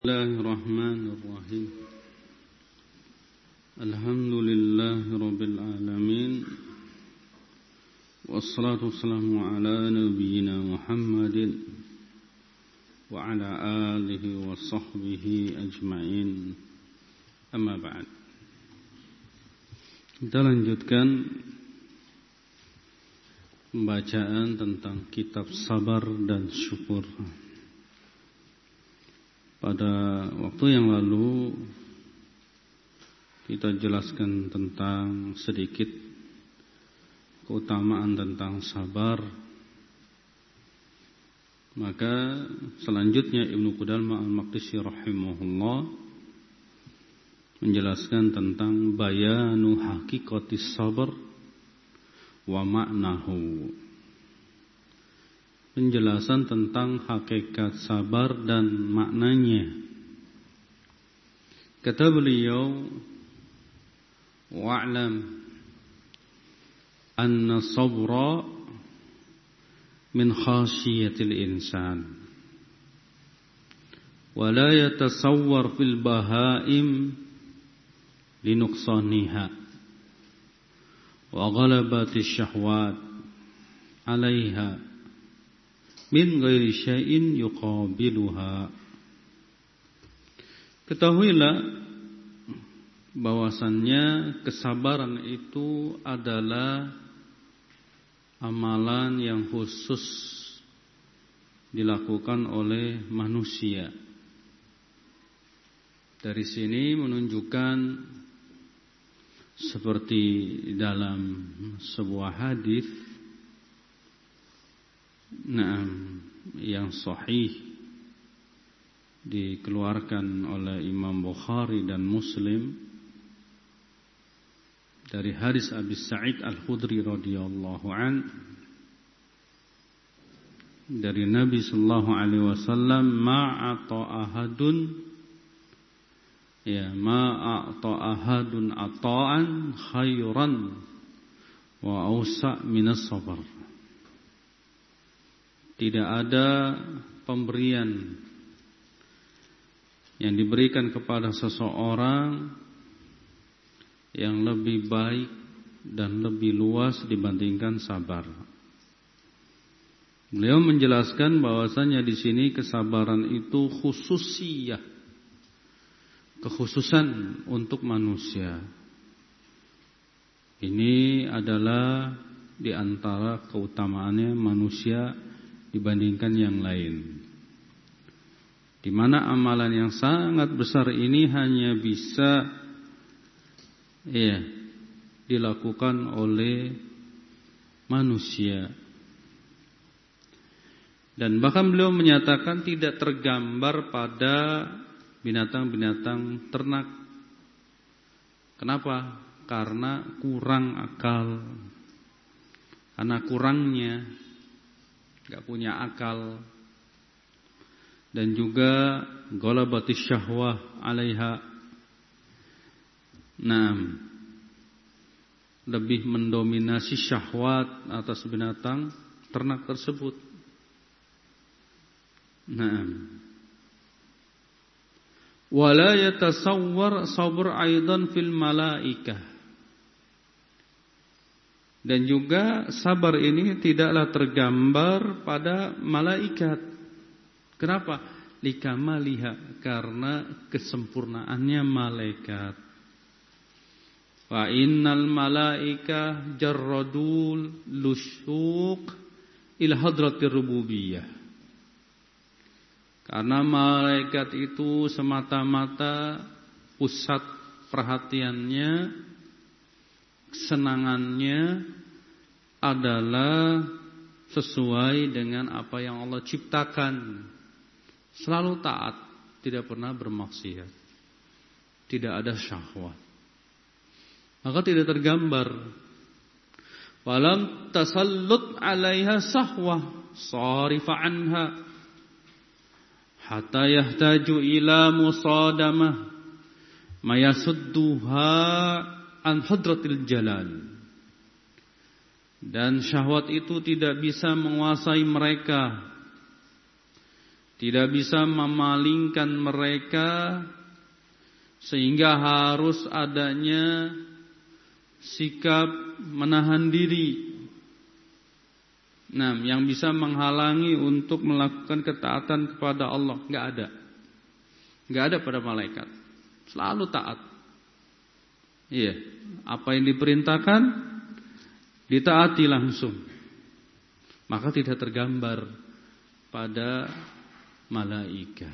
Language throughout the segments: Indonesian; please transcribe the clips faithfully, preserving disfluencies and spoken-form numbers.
Bismillahirrahmanirrahim. Alhamdulillahi rabbil alamin. Wassalatu wassalamu ala nabiyyina Muhammadin wa ala alihi wa sahbihi ajma'in. Amma ba'd. Kita lanjutkan pembacaan tentang kitab sabar dan syukur. Pada waktu yang lalu kita jelaskan tentang sedikit keutamaan tentang sabar. Maka selanjutnya Ibnu Qudamah Al-Maqdisi rahimahullah menjelaskan tentang bayanu haqiqatis sabar wa ma'nahu. Penjelasan tentang hakikat sabar dan maknanya. Kata beliau, wa'lam anna sabra min khasyiyatil insan wa la yatasawwar fil bahaim linuqsaniha wa ghalabati syahwat 'alaiha min ghairi syai'in yuqabiluha. Ketahuilah bahwasannya kesabaran itu adalah amalan yang khusus dilakukan oleh manusia. Dari sini menunjukkan seperti dalam sebuah hadis Nah, yang sahih dikeluarkan oleh Imam Bukhari dan Muslim dari hadis Abi Sa'id Al-Khudri radhiyallahu an dari Nabi sallallahu alaihi wasallam, ma'ata ahadun ya ma'ata ahadun ata'an khairan wa awsa' minas sabar. Tidak ada pemberian yang diberikan kepada seseorang yang lebih baik dan lebih luas dibandingkan sabar. Beliau menjelaskan bahwasanya di sini kesabaran itu khususiyah, kekhususan untuk manusia. Ini adalah di antara keutamaannya manusia dibandingkan yang lain, di mana amalan yang sangat besar ini hanya bisa ya dilakukan oleh manusia. Dan bahkan beliau menyatakan tidak tergambar pada binatang-binatang ternak. Kenapa? Karena kurang akal, karena kurangnya gak punya akal, dan juga ghalabatis syahwah 'alaiha. Nah, lebih mendominasi syahwat atas binatang ternak tersebut. Nah, wala yatasawwar sabr aidan fil malaikah. Dan juga sabar ini tidaklah tergambar pada malaikat. Kenapa? Likamaliha, karena kesempurnaannya malaikat. Wa innal malaika jarradul lusyuq ila hadratir rububiyah. Karena malaikat itu semata-mata pusat perhatiannya, kesenangannya adalah sesuai dengan apa yang Allah ciptakan. Selalu taat, tidak pernah bermaksiat, tidak ada syahwat. Maka tidak tergambar. Walam tasallut 'alaiha sahwah sarifa anha hatta yahtaju ila musadamah mayasudduha an hadratil jalal. Dan syahwat itu tidak bisa menguasai mereka, tidak bisa memalingkan mereka sehingga harus adanya sikap menahan diri. Nah, yang bisa menghalangi untuk melakukan ketaatan kepada Allah enggak ada. Enggak ada pada malaikat. Selalu taat. Iya, apa yang diperintahkan ditaati langsung. Maka tidak tergambar pada malaikat.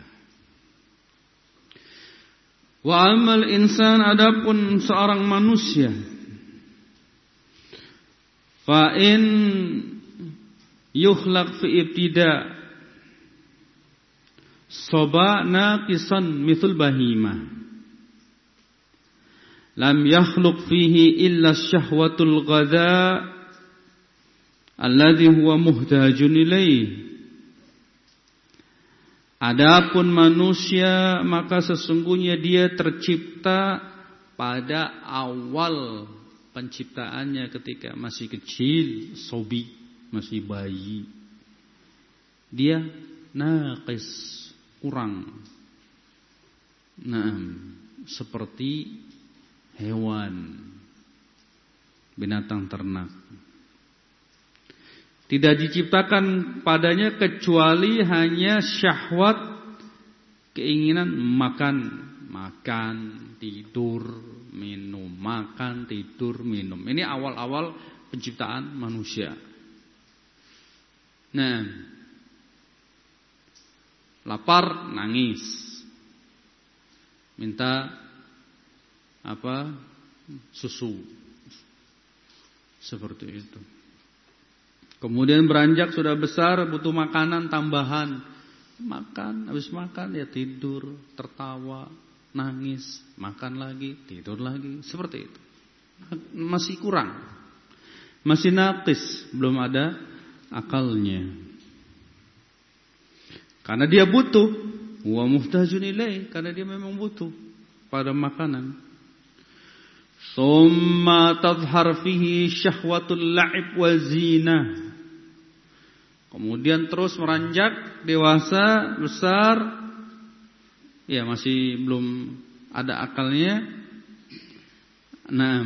Wa amal insan, adapun seorang manusia, fa in yukhlaq fi ibtida soba naqisan mithul bahimah lam yakhluq fihi illa syahwatul ghadha alladhi huwa muhtajun ilaih. Adapun manusia, maka sesungguhnya dia tercipta pada awal penciptaannya ketika masih kecil, sobi, masih bayi. Dia naqis, kurang. Nah, seperti hewan, binatang ternak. Tidak diciptakan padanya kecuali hanya syahwat, keinginan makan, makan, tidur, minum, makan, tidur, minum. Ini awal-awal penciptaan manusia. Nah, lapar, nangis, minta apa? Susu, seperti itu. Kemudian beranjak sudah besar, butuh makanan tambahan. Makan, habis makan ya tidur, tertawa, nangis, makan lagi, tidur lagi. Seperti itu. Masih kurang. Masih naqis, belum ada akalnya. Karena dia butuh. Wa muhtajun ilaih, karena dia memang butuh pada makanan. Summa tadhhar fihi syahwatul la'ib wa zinah. Kemudian terus meranjak, dewasa, besar, ya masih belum ada akalnya. Nah,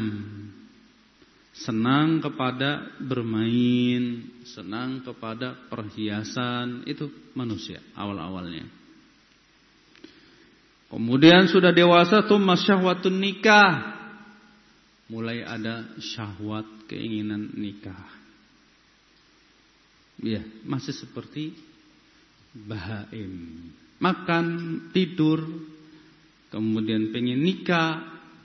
senang kepada bermain, senang kepada perhiasan, itu manusia awal-awalnya. Kemudian sudah dewasa, tsumma syahwatun nikah. Mulai ada syahwat, keinginan nikah. Ya, masih seperti bahaim. Makan, tidur, kemudian pengen nikah,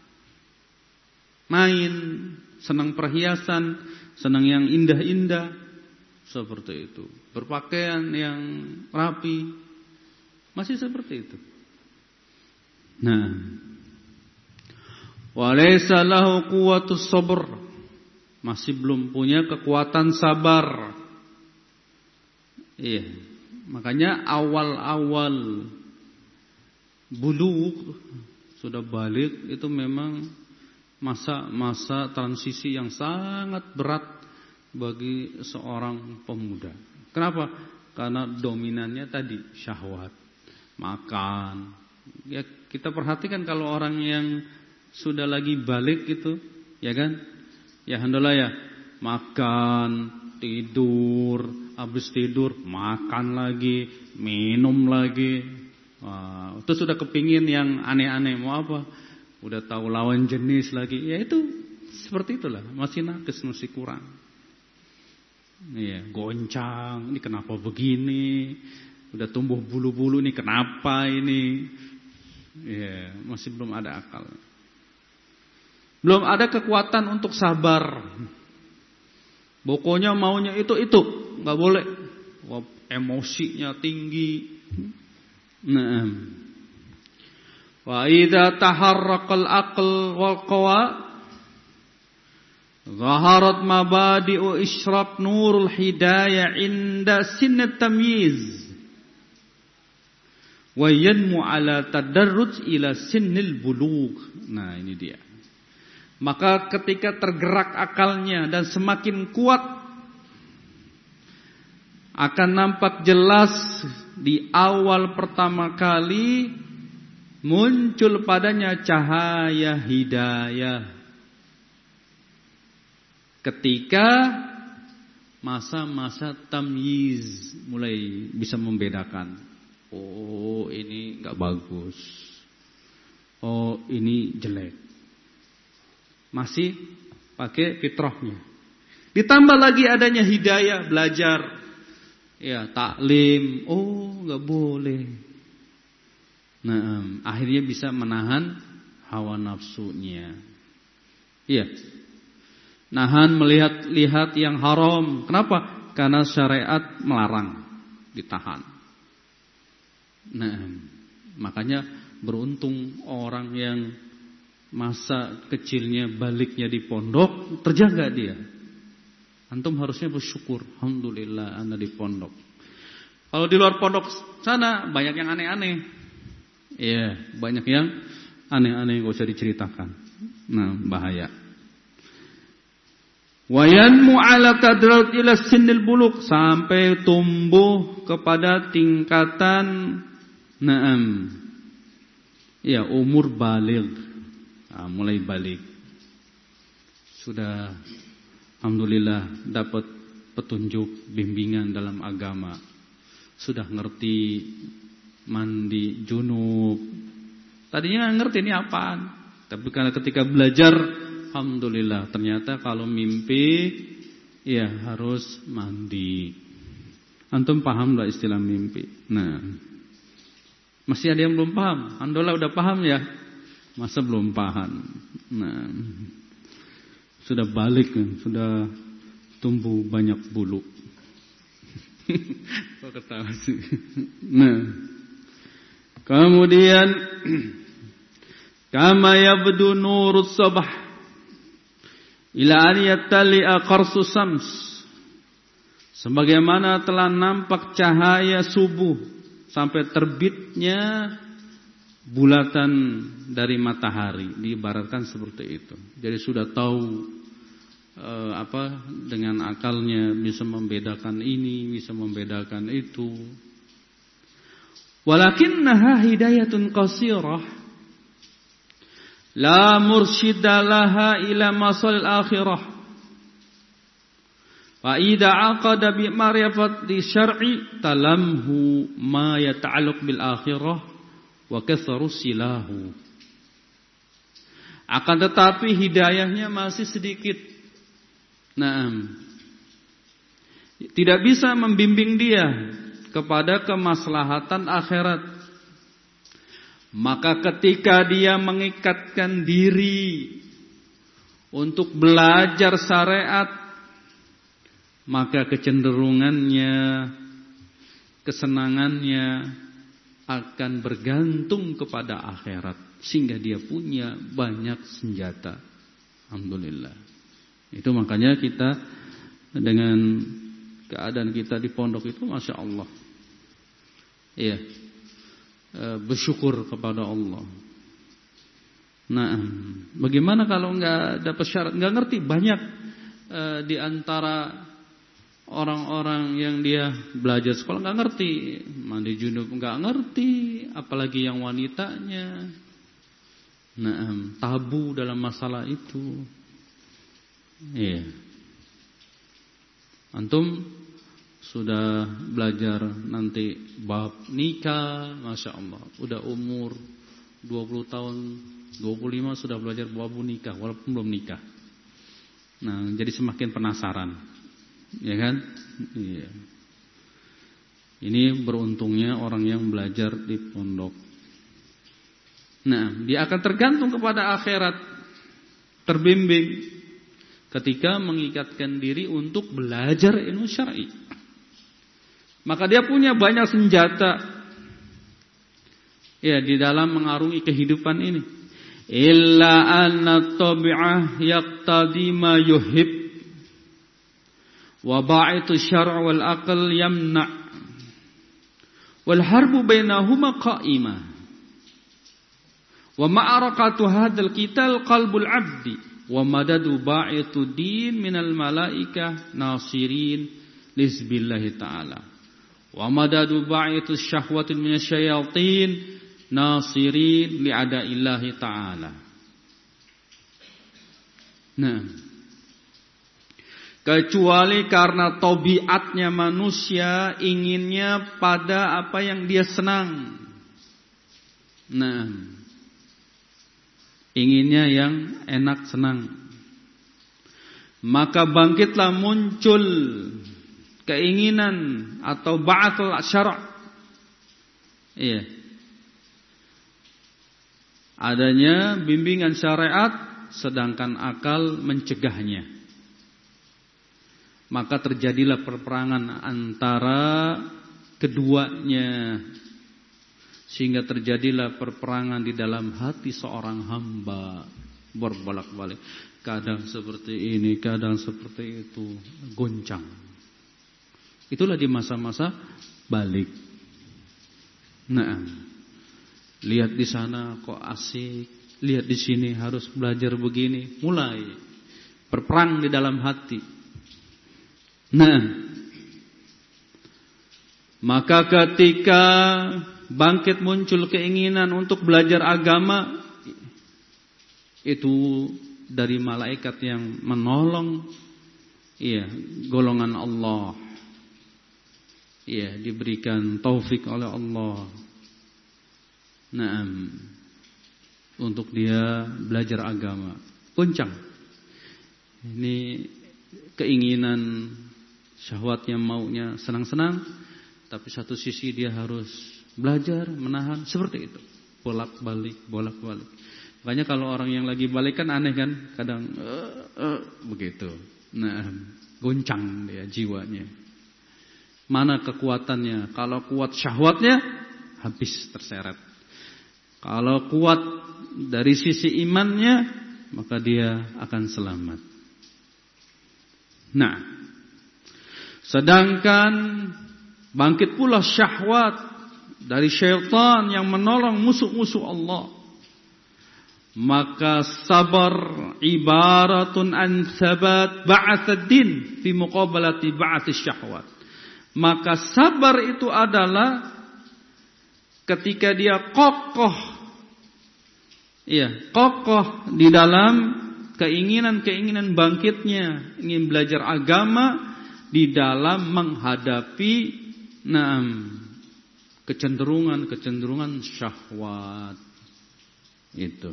main, senang perhiasan, senang yang indah-indah, seperti itu. Berpakaian yang rapi, masih seperti itu. Nah, walaysa lahu quwwatus sabr, masih belum punya kekuatan sabar. Iya, makanya awal-awal bulugh, sudah balik, itu memang masa-masa transisi yang sangat berat bagi seorang pemuda. Kenapa? Karena dominannya tadi syahwat, makan. Ya kita perhatikan kalau orang yang sudah lagi balik gitu, ya kan? Ya alhamdulillah ya, makan, tidur, habis tidur makan lagi, minum lagi. Wah, itu sudah kepingin yang aneh-aneh, mau apa? Udah tahu lawan jenis lagi. Ya itu seperti itulah, masih nakes, masih kurang. Iya, goncang, ini kenapa begini? Udah tumbuh bulu-bulu, ini kenapa ini? Iya, masih belum ada akal. Belum ada kekuatan untuk sabar. Pokoknya maunya itu-itu, enggak boleh. Wah, emosinya tinggi. Nah. Wa idza taharraqal aql wal qawa zaharat mabadi'u isyraq nurul hidayah inda sinnat tamyiz wa yanmu ala tadarruj ila sinnil bulugh. Nah, ini dia. Maka ketika tergerak akalnya dan semakin kuat, akan nampak jelas di awal pertama kali muncul padanya cahaya hidayah. Ketika masa-masa tamyiz, mulai bisa membedakan. Oh, ini enggak bagus. Oh, ini jelek. Masih pakai fitrahnya. Ditambah lagi adanya hidayah, belajar, ya taklim. Oh, enggak boleh. Nah, akhirnya bisa menahan hawa nafsunya. Iya. Nahan melihat-lihat yang haram. Kenapa? Karena syariat melarang, ditahan. Nah, makanya beruntung orang yang masa kecilnya baliknya di pondok terjaga dia. Antum harusnya bersyukur, alhamdulillah anda di pondok. Kalau di luar pondok sana banyak yang aneh-aneh. Iya, banyak yang aneh-aneh enggak usah diceritakan. Nah, bahaya. Wayanmu ala kadrat ila sinil buluk, sampai tumbuh kepada tingkatan naam, ya umur baligh. Nah, mulai balik sudah alhamdulillah dapat petunjuk bimbingan dalam agama, sudah ngerti mandi junub. Tadinya nggak ngerti ini apaan, tapi karena ketika belajar alhamdulillah, ternyata kalau mimpi ya harus mandi. Antum paham lah istilah mimpi? Nah, masih ada yang belum paham? Alhamdulillah udah paham ya? Masa belum paham? Nah, sudah balik, sudah tumbuh banyak bulu. Kok ketawa sih? Nah, kemudian kama yabdu nurus sabah ila an yattali'a qarsu sams, sebagaimana telah nampak cahaya subuh sampai terbitnya bulatan dari matahari, diibaratkan seperti itu. Jadi sudah tahu eh, apa dengan akalnya bisa membedakan ini, bisa membedakan itu. Walakinnaha hidayatun qasirah la mursyida laha ila masalil akhirah. Fa idza aqada bi ma'rifati syar'i talamhu ma yata'alluq bil akhirah wa katharu silahu. Akan tetapi hidayahnya masih sedikit. Naam. Tidak bisa membimbing dia kepada kemaslahatan akhirat. Maka ketika dia mengikatkan diri untuk belajar syariat, maka kecenderungannya, kesenangannya akan bergantung kepada akhirat, sehingga dia punya banyak senjata. Alhamdulillah. Itu makanya kita dengan keadaan kita di pondok itu masya Allah. Iya. Bersyukur kepada Allah. Nah, bagaimana kalau enggak dapat syarat, enggak ngerti? Banyak e, di antara orang-orang yang dia belajar sekolah enggak ngerti mandi junub, enggak ngerti, apalagi yang wanitanya. Nah, tabu dalam masalah itu. Iya. Antum sudah belajar nanti bab nikah, masya Allah. Udah umur dua puluh tahun, dua puluh lima sudah belajar bab nikah, walaupun belum nikah. Nah, jadi semakin penasaran, ya kan? Iya. Ini beruntungnya orang yang belajar di pondok. Nah, dia akan tergantung kepada akhirat, terbimbing ketika mengikatkan diri untuk belajar ilmu syar'i. Maka dia punya banyak senjata ya di dalam mengarungi kehidupan ini. Illa anna tabi'ah yaqtadi ma yuhib wa ba'itu syar' wal aql yamna' wal harbu bainahuma qa'imah wa ma'arakatu hadzal qital qalbul 'abdi wa madadu ba'itu din minal malaikah nasirin lisbillahi ta'ala Wa madadu ba'itus syahwatin minasyayatin nasirin li'ada'illahi ta'ala. Nah, kecuali karena tabiatnya manusia inginnya pada apa yang dia senang. Nah, inginnya yang enak senang. Maka bangkitlah muncul keinginan atau ba'atul syara'. Iya. Adanya bimbingan syariat sedangkan akal mencegahnya. Maka terjadilah perperangan antara keduanya, sehingga terjadilah perperangan di dalam hati seorang hamba, berbolak-balik, kadang seperti ini, kadang seperti itu, goncang. Itulah di masa-masa balik. Nah, lihat di sana kok asik, lihat di sini harus belajar begini, mulai berperang di dalam hati. Nah, maka ketika bangkit muncul keinginan untuk belajar agama, itu dari malaikat yang menolong, iya, golongan Allah, iya, diberikan taufik oleh Allah. Naam, untuk dia belajar agama. Goncang. Ini keinginan syahwatnya, maunya senang-senang, tapi satu sisi dia harus belajar menahan, seperti itu. Bolak-balik, bolak-balik. Makanya kalau orang yang lagi balik kan aneh kan, kadang uh, uh, begitu. Nah, goncang dia jiwanya. Mana kekuatannya? Kalau kuat syahwatnya, habis terseret. Kalau kuat dari sisi imannya, maka dia akan selamat. Nah, sedangkan bangkit pula syahwat dari syaitan yang menolong musuh-musuh Allah, maka sabar ibaratun an thabat ba'atsad din fi muqabalati ba'ats syahwat. Maka sabar itu adalah ketika dia kokoh, iya, kokoh di dalam keinginan-keinginan bangkitnya, ingin belajar agama di dalam menghadapi naam kecenderungan-kecenderungan syahwat itu.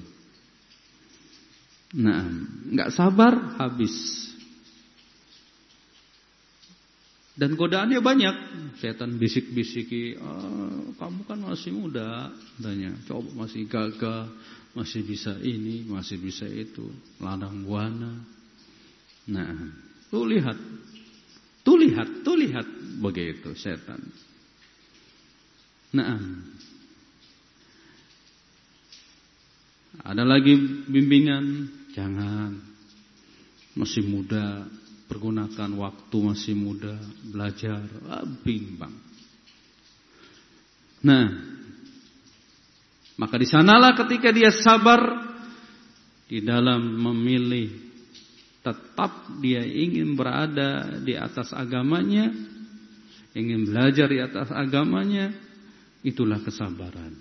Naam, enggak sabar habis. Dan godaannya banyak. Setan bisik-bisiki, oh, kamu kan masih muda, katanya. Coba masih gagah, masih bisa ini, masih bisa itu, ladang buana. Nah, tuh lihat, tuh lihat, tuh lihat, begitu setan. Nah, ada lagi bimbingan, jangan, masih muda, pergunakan waktu masih muda, belajar, ah, bimbang. Nah, maka di sanalah ketika dia sabar di dalam memilih, tetap dia ingin berada di atas agamanya, ingin belajar di atas agamanya, itulah kesabaran.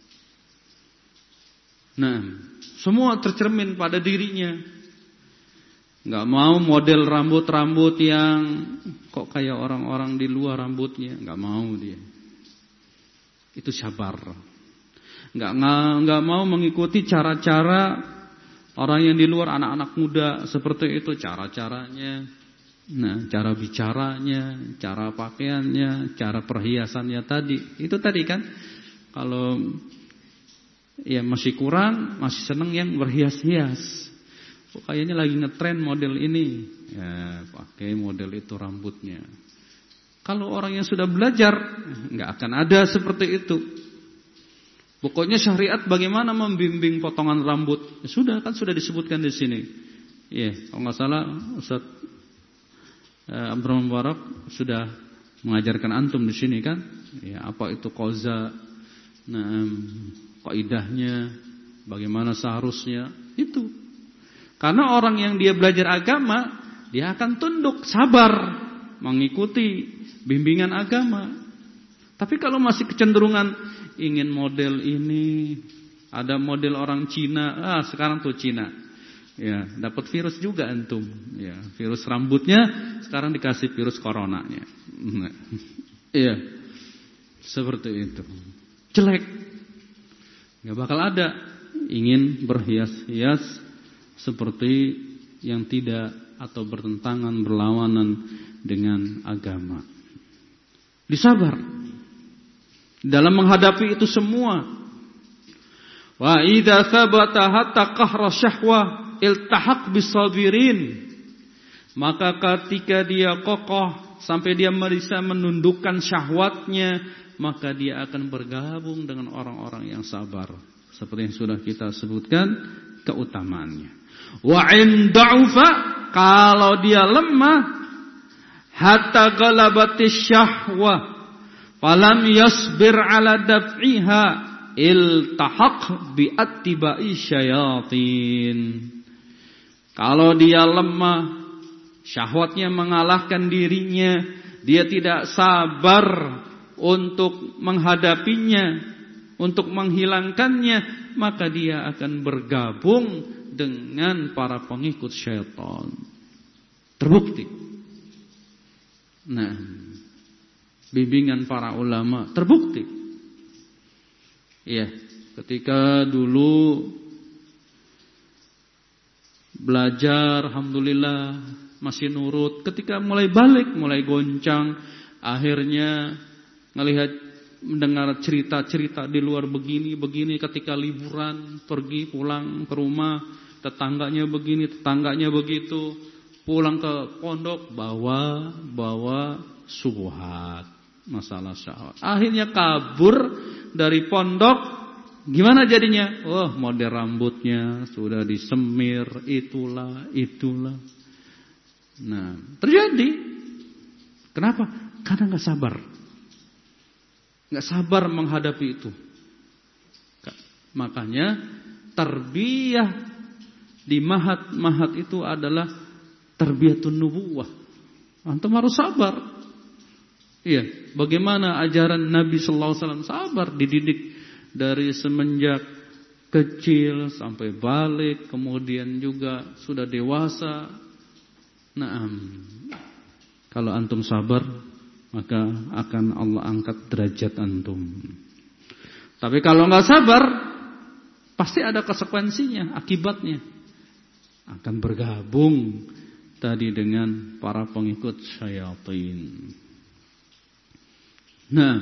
Nah, semua tercermin pada dirinya. Enggak mau model rambut-rambut yang kok kayak orang-orang di luar rambutnya, enggak mau dia. Itu sabar. Enggak enggak mau mengikuti cara-cara orang yang di luar, anak-anak muda seperti itu cara-caranya. Nah, cara bicaranya, cara pakaiannya, cara perhiasannya tadi. Itu tadi kan kalau ya masih kurang, masih seneng yang berhias-hias. Kok kayaknya lagi ngetren model ini, ya pakai model itu rambutnya. Kalau orang yang sudah belajar, nggak akan ada seperti itu. Pokoknya syariat bagaimana membimbing potongan rambut, ya sudah kan sudah disebutkan di sini. Ya, kalau nggak salah Ustaz eh, Abdurrahman Barak sudah mengajarkan antum di sini kan, ya apa itu qaza, nah kaidahnya, bagaimana seharusnya itu. Karena orang yang dia belajar agama, dia akan tunduk, sabar, mengikuti bimbingan agama. Tapi kalau masih kecenderungan ingin model ini, ada model orang Cina, ah sekarang tuh Cina. Ya, dapat virus juga antum. Ya, virus rambutnya sekarang dikasih virus coronanya. Iya. Seperti itu. Jelek. Enggak bakal ada ingin berhias-hias seperti yang tidak atau bertentangan, berlawanan dengan agama. Disabar dalam menghadapi itu semua. Wa idza thabata hatta qahra syahwa iltahaq bisabirin. Maka ketika dia kokoh sampai dia bisa menundukkan syahwatnya, maka dia akan bergabung dengan orang-orang yang sabar. Seperti yang sudah kita sebutkan keutamaannya. Wa in da'ufa, kalau dia lemah, hatta ghalabatish syahwa falam yasbir ala daf'iha iltahaq bi attiba'i syayatin. Kalau dia lemah, syahwatnya mengalahkan dirinya, dia tidak sabar untuk menghadapinya, untuk menghilangkannya, maka dia akan bergabung dengan para pengikut syaitan. Terbukti. Nah, bimbingan para ulama terbukti. Iya, ketika dulu belajar, alhamdulillah masih nurut. Ketika mulai balik, mulai goncang, akhirnya ngelihat, mendengar cerita-cerita di luar begini-begini. Ketika liburan, pergi pulang ke rumah, tetangganya begini, tetangganya begitu. Pulang ke pondok, bawa bawa syubhat, masalah syahwat. Akhirnya kabur dari pondok. Gimana jadinya? Oh, model rambutnya sudah disemir, itulah, itulah. Nah, terjadi. Kenapa? Karena nggak sabar, nggak sabar menghadapi itu. Makanya tarbiyah di mahat-mahat itu adalah tarbiyatun nubuwah. Antum harus sabar. Iya, bagaimana ajaran Nabi sallallahu alaihi wasallam? Sabar, dididik dari semenjak kecil sampai balik, kemudian juga sudah dewasa. Nah, kalau antum sabar, maka akan Allah angkat derajat antum. Tapi kalau nggak sabar, pasti ada konsekuensinya, akibatnya. Akan bergabung tadi dengan para pengikut syaitan. Nah,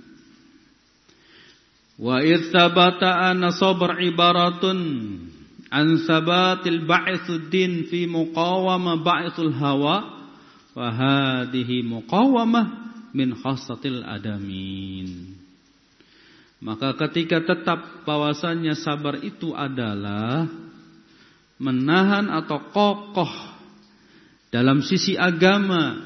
wa itsabata anna sabr ibaratun an sabatil ba'itsuddin fi muqawama ba'itsul hawa wa hadhihi muqawamah min khassatil adamin. Maka ketika tetap bahwasannya sabar itu adalah menahan atau kokoh dalam sisi agama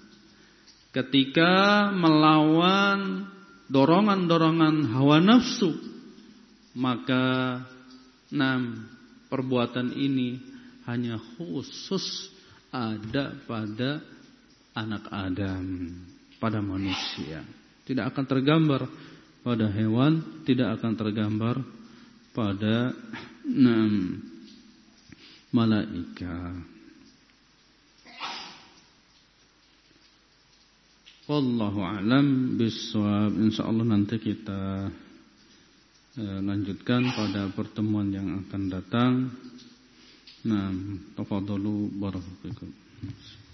ketika melawan dorongan-dorongan hawa nafsu, maka enam perbuatan ini hanya khusus ada pada anak Adam, pada manusia. Tidak akan tergambar pada hewan, tidak akan tergambar pada enam malaikat. Wallahu a'lam bishawab. Insyaallah nanti kita eh, lanjutkan pada pertemuan yang akan datang. Nah, tafadhalu barakallahu fikum.